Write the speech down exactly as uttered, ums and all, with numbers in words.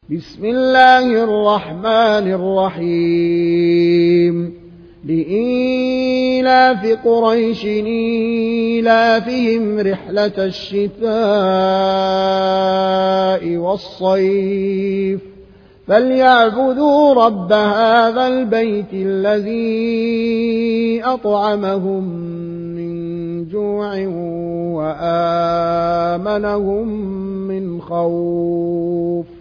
بسم الله الرحمن الرحيم لإيلاف قريش إيلافهم رحلة الشتاء والصيف فليعبدوا رب هذا البيت الذي أطعمهم من جوع وآمنهم من خوف